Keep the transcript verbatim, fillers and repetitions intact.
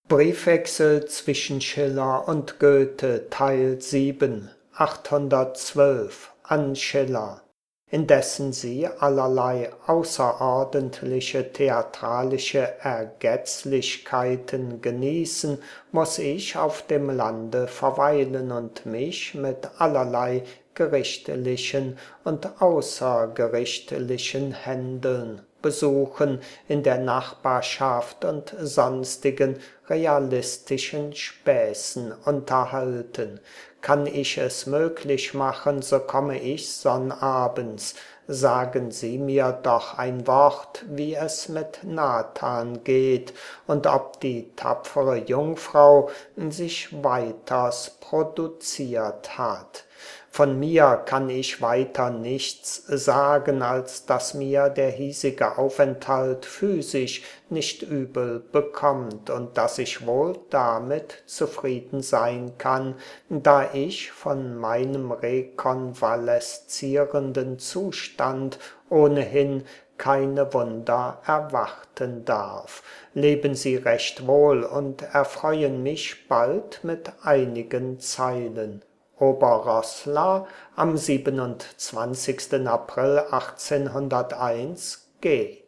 Briefwechsel zwischen Schiller und Goethe, Teil sieben, achthundertzwölf, an Schiller. Indessen sie allerlei außerordentliche theatralische Ergetzlichkeiten genießen, muß ich auf dem Lande verweilen und mich mit allerlei gerichtlichen und außergerichtlichen Händeln, Besuchen in der Nachbarschaft und sonstigen realistischen Späßen unterhalten. Kann ich es möglich machen, so komme ich sonnabends. Sagen Sie mir doch ein Wort, wie es mit Nathan geht, und ob die tapfere Jungfrau sich weiters produziert hat. Von mir kann ich weiter nichts sagen, als dass mir der hiesige Aufenthalt physisch nicht übel bekommt und dass ich wohl damit zufrieden sein kann, da ich von meinem rekonvaleszierenden Zustand ohnehin keine Wunder erwarten darf. Leben Sie recht wohl und erfreuen mich bald mit einigen Zeilen. Oberroßla am siebenundzwanzigsten April achtzehnhunderteins, G